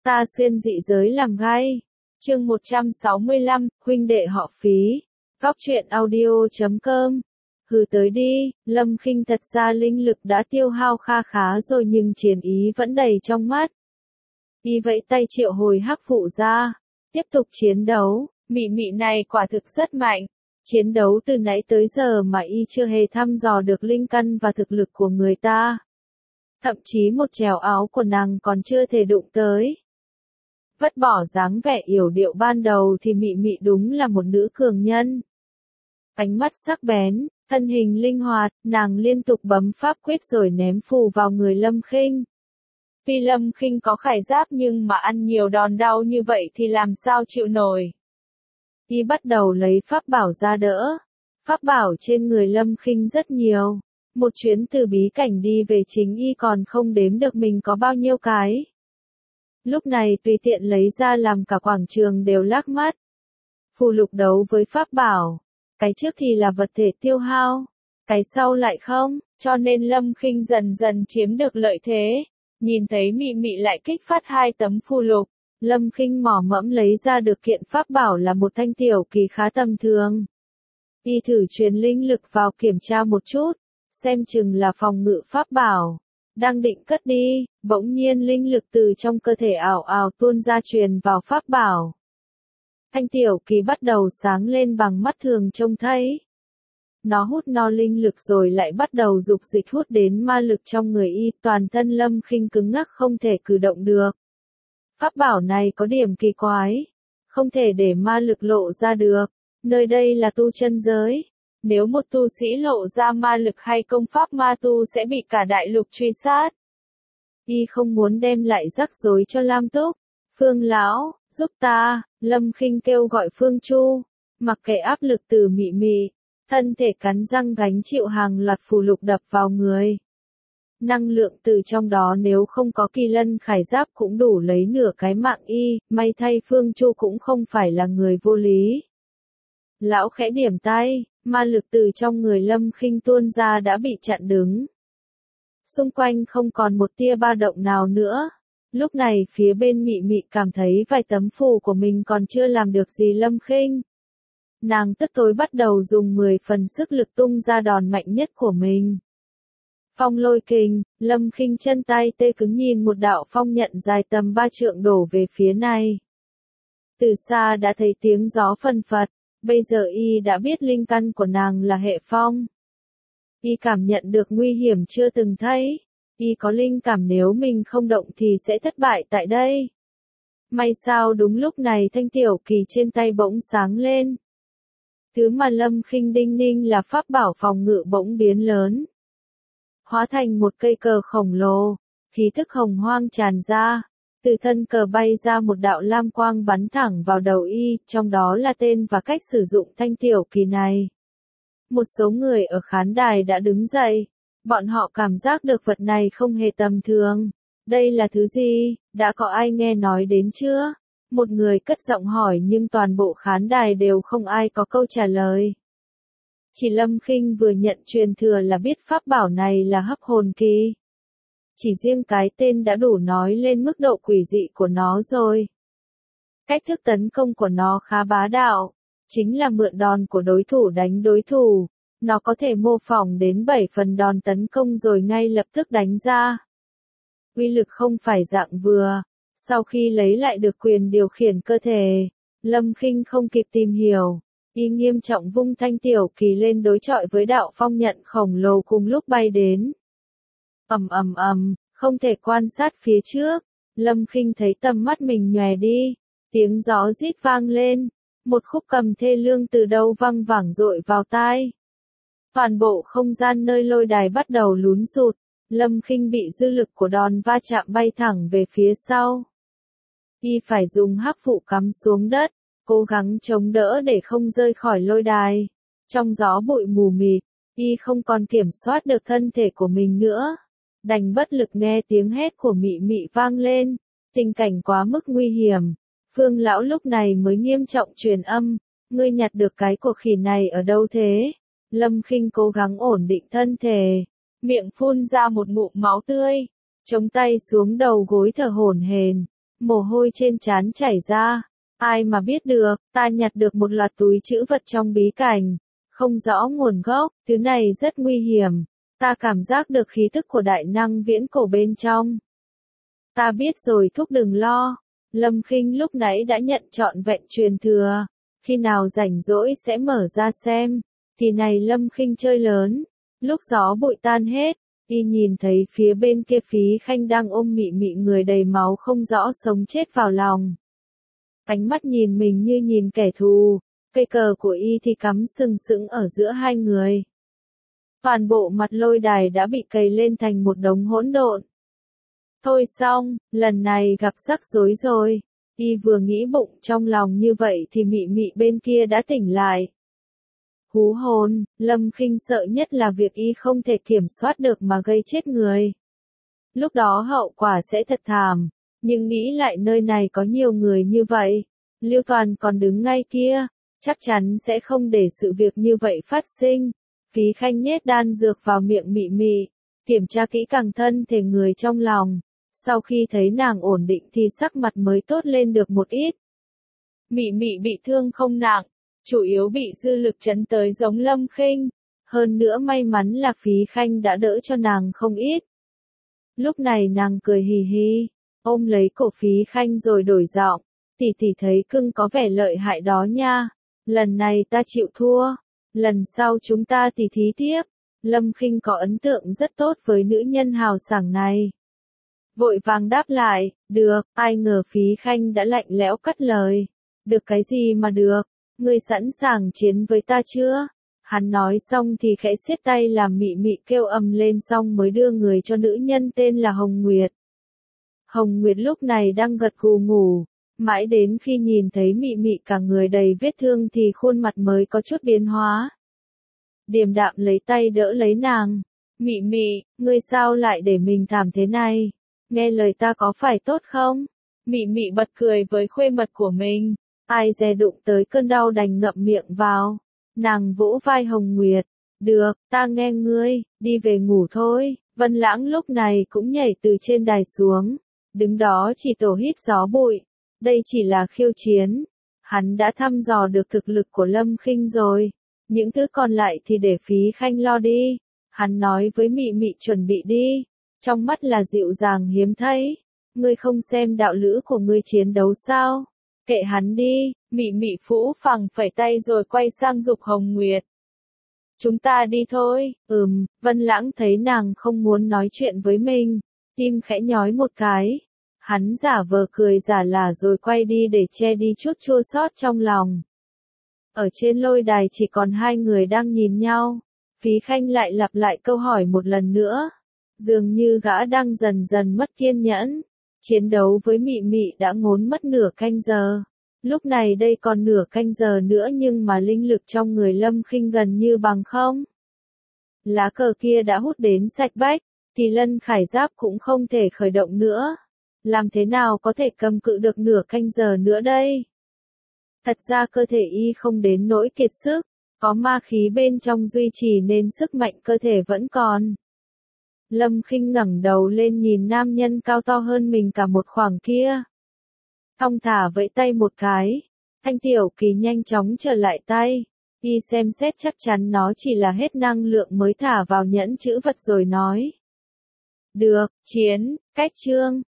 Ta xuyên dị giới làm gai. Chương 165, huynh đệ họ Phí. Góc truyện audio.com. Hừ tới đi, Lâm Khinh thật ra linh lực đã tiêu hao kha khá rồi nhưng chiến ý vẫn đầy trong mắt. Y vẫy tay triệu hồi hắc phụ ra. Tiếp tục chiến đấu, mị mị này quả thực rất mạnh. Chiến đấu từ nãy tới giờ mà y chưa hề thăm dò được linh căn và thực lực của người ta. Thậm chí một trèo áo của nàng còn chưa thể đụng tới. Vứt bỏ dáng vẻ yểu điệu ban đầu thì mị mị đúng là một nữ cường nhân. Ánh mắt sắc bén, thân hình linh hoạt, nàng liên tục bấm pháp quyết rồi ném phù vào người Lâm Khinh. Tuy Lâm Khinh có khải giáp nhưng mà ăn nhiều đòn đau như vậy thì làm sao chịu nổi. Y bắt đầu lấy pháp bảo ra đỡ. Pháp bảo trên người Lâm Khinh rất nhiều. Một chuyến từ bí cảnh đi về chính y còn không đếm được mình có bao nhiêu cái. Lúc này tùy tiện lấy ra làm cả quảng trường đều lác mắt. Phù lục đấu với pháp bảo. Cái trước thì là vật thể tiêu hao. Cái sau lại không, cho nên Lâm Khinh dần dần chiếm được lợi thế. Nhìn thấy mị mị lại kích phát 2 tấm phù lục. Lâm Khinh mỏ mẫm lấy ra được kiện pháp bảo là một thanh tiểu kỳ khá tầm thường. Y thử truyền linh lực vào kiểm tra một chút. Xem chừng là phòng ngự pháp bảo. Đang định cất đi, bỗng nhiên linh lực từ trong cơ thể ảo ảo tuôn ra truyền vào pháp bảo. Thanh tiểu kỳ bắt đầu sáng lên bằng mắt thường trông thấy. Nó hút no linh lực rồi lại bắt đầu dục dịch hút đến ma lực trong người y, toàn thân Lâm Khinh cứng ngắc không thể cử động được. Pháp bảo này có điểm kỳ quái, không thể để ma lực lộ ra được, nơi đây là tu chân giới. Nếu một tu sĩ lộ ra ma lực hay công pháp ma tu sẽ bị cả đại lục truy sát. Y không muốn đem lại rắc rối cho Lam Túc. Phương lão, giúp ta, Lâm Khinh kêu gọi Phương Chu. Mặc kệ áp lực từ mị mị, thân thể cắn răng gánh chịu hàng loạt phù lục đập vào người. Năng lượng từ trong đó nếu không có kỳ lân khải giáp cũng đủ lấy nửa cái mạng y, may thay Phương Chu cũng không phải là người vô lý. Lão khẽ điểm tay, ma lực từ trong người Lâm Khinh tuôn ra đã bị chặn đứng. Xung quanh không còn một tia ba động nào nữa. Lúc này phía bên mị mị cảm thấy vài tấm phù của mình còn chưa làm được gì Lâm Khinh. Nàng tức tối bắt đầu dùng 10 phần sức lực tung ra đòn mạnh nhất của mình. Phong lôi kình, Lâm Khinh chân tay tê cứng nhìn một đạo phong nhận dài tầm 3 trượng đổ về phía này. Từ xa đã thấy tiếng gió phân phật. Bây giờ y đã biết linh căn của nàng là hệ phong. Y cảm nhận được nguy hiểm chưa từng thấy. Y có linh cảm nếu mình không động thì sẽ thất bại tại đây. May sao đúng lúc này thanh tiểu kỳ trên tay bỗng sáng lên. Thứ mà Lâm Khinh đinh ninh là pháp bảo phòng ngự bỗng biến lớn. Hóa thành một cây cờ khổng lồ, khí thức hồng hoang tràn ra. Từ thân cờ bay ra một đạo lam quang bắn thẳng vào đầu y, trong đó là tên và cách sử dụng thanh tiểu kỳ này. Một số người ở khán đài đã đứng dậy. Bọn họ cảm giác được vật này không hề tầm thường. Đây là thứ gì, đã có ai nghe nói đến chưa? Một người cất giọng hỏi nhưng toàn bộ khán đài đều không ai có câu trả lời. Chỉ Lâm Khinh vừa nhận truyền thừa là biết pháp bảo này là hấp hồn kỳ. Chỉ riêng cái tên đã đủ nói lên mức độ quỷ dị của nó rồi. Cách thức tấn công của nó khá bá đạo, chính là mượn đòn của đối thủ đánh đối thủ. Nó có thể mô phỏng đến 7 phần đòn tấn công rồi ngay lập tức đánh ra. Uy lực không phải dạng vừa. Sau khi lấy lại được quyền điều khiển cơ thể, Lâm Khinh không kịp tìm hiểu. Y nghiêm trọng vung thanh tiểu kỳ lên đối chọi với đạo phong nhận khổng lồ cùng lúc bay đến. Ầm ầm ầm, không thể quan sát phía trước. Lâm Khinh thấy tầm mắt mình nhòe đi. Tiếng gió rít vang lên. Một khúc cầm thê lương từ đâu văng vẳng dội vào tai. Toàn bộ không gian nơi lôi đài bắt đầu lún sụt. Lâm Khinh bị dư lực của đòn va chạm bay thẳng về phía sau. Y phải dùng hắc phụ cắm xuống đất, cố gắng chống đỡ để không rơi khỏi lôi đài. Trong gió bụi mù mịt, Y không còn kiểm soát được thân thể của mình nữa. Đành bất lực nghe tiếng hét của mị mị vang lên. Tình cảnh quá mức nguy hiểm. Phương lão lúc này mới nghiêm trọng truyền âm. Ngươi nhặt được cái của khỉ này ở đâu thế? Lâm Khinh cố gắng ổn định thân thể. Miệng phun ra một ngụm máu tươi. Chống tay xuống đầu gối thở hổn hển. mồ hôi trên trán chảy ra. Ai mà biết được, ta nhặt được một loạt túi trữ vật trong bí cảnh, không rõ nguồn gốc, thứ này rất nguy hiểm. Ta cảm giác được khí tức của đại năng viễn cổ bên trong. Ta biết rồi, thúc đừng lo. Lâm Khinh lúc nãy đã nhận trọn vẹn truyền thừa. Khi nào rảnh rỗi sẽ mở ra xem. Thì này Lâm Khinh chơi lớn. Lúc gió bụi tan hết, y nhìn thấy phía bên kia Phí Khanh đang ôm Mị Mị người đầy máu không rõ sống chết vào lòng. Ánh mắt nhìn mình như nhìn kẻ thù. Cây cờ của y thì cắm sừng sững ở giữa hai người. Toàn bộ mặt lôi đài đã bị cày lên thành một đống hỗn độn. Thôi xong, lần này gặp rắc rối rồi. Y vừa nghĩ bụng trong lòng như vậy thì Mị Mị bên kia đã tỉnh lại. Hú hồn, Lâm Khinh sợ nhất là việc y không thể kiểm soát được mà gây chết người. Lúc đó hậu quả sẽ thật thảm, nhưng nghĩ lại nơi này có nhiều người như vậy. Lưu Toàn còn đứng ngay kia, chắc chắn sẽ không để sự việc như vậy phát sinh. Phí Khanh nhét đan dược vào miệng Mị Mị, kiểm tra kỹ càng thân thể người trong lòng. Sau khi thấy nàng ổn định thì sắc mặt mới tốt lên được một ít. Mị Mị bị thương không nặng, chủ yếu bị dư lực chấn tới giống Lâm Khinh. Hơn nữa may mắn là Phí Khanh đã đỡ cho nàng không ít. Lúc này nàng cười hì hì, ôm lấy cổ Phí Khanh rồi đổi giọng. Tỷ tỷ thấy cưng có vẻ lợi hại đó nha. Lần này ta chịu thua. Lần sau chúng ta tỉ thí tiếp. Lâm Khinh có ấn tượng rất tốt với nữ nhân hào sảng này. Vội vàng đáp lại, được, ai ngờ Phí Khanh đã lạnh lẽo cắt lời. Được cái gì mà được, ngươi sẵn sàng chiến với ta chưa? Hắn nói xong thì khẽ siết tay làm Mị Mị kêu ầm lên xong mới đưa người cho nữ nhân tên là Hồng Nguyệt. Hồng Nguyệt lúc này đang gật gù ngủ, mãi đến khi nhìn thấy Mị Mị cả người đầy vết thương thì khuôn mặt mới có chút biến hóa. Điềm đạm lấy tay đỡ lấy nàng. Mị Mị, ngươi sao lại để mình thảm thế này? Nghe lời ta có phải tốt không? Mị Mị bật cười với khuê mật của mình. Ai dè đụng tới cơn đau đành ngậm miệng vào. Nàng vỗ vai Hồng Nguyệt. Được, ta nghe ngươi, đi về ngủ thôi. Vân Lãng lúc này cũng nhảy từ trên đài xuống. Đứng đó chỉ tổ hít gió bụi. Đây chỉ là khiêu chiến. Hắn đã thăm dò được thực lực của Lâm Khinh rồi. Những thứ còn lại thì để Phí Khanh lo đi. Hắn nói với Mị Mị chuẩn bị đi. Trong mắt là dịu dàng hiếm thấy. Ngươi không xem đạo lữ của ngươi chiến đấu sao? Kệ hắn đi. Mị Mị phũ phàng phẩy tay rồi quay sang giục Hồng Nguyệt. Chúng ta đi thôi. Vân Lãng thấy nàng không muốn nói chuyện với mình. Tim khẽ nhói một cái. Hắn giả vờ cười giả lả rồi quay đi để che đi chút chua xót trong lòng. Ở trên lôi đài chỉ còn hai người đang nhìn nhau. Phí Khanh lại lặp lại câu hỏi một lần nữa. Dường như gã đang dần dần mất kiên nhẫn. Chiến đấu với Mị Mị đã ngốn mất nửa canh giờ. Lúc này đây còn nửa canh giờ nữa nhưng mà linh lực trong người Lâm Khinh gần như bằng không. Lá cờ kia đã hút đến sạch bách, thì Lân Khải Giáp cũng không thể khởi động nữa. Làm thế nào có thể cầm cự được nửa canh giờ nữa đây? Thật ra cơ thể y không đến nỗi kiệt sức, có ma khí bên trong duy trì nên sức mạnh cơ thể vẫn còn. Lâm Khinh ngẩng đầu lên nhìn nam nhân cao to hơn mình cả một khoảng kia. Thong thả vẫy tay một cái, Thanh Tiểu Kỳ nhanh chóng trở lại tay. Y xem xét chắc chắn nó chỉ là hết năng lượng mới thả vào nhẫn chữ vật rồi nói. Được, chiến, cách chương.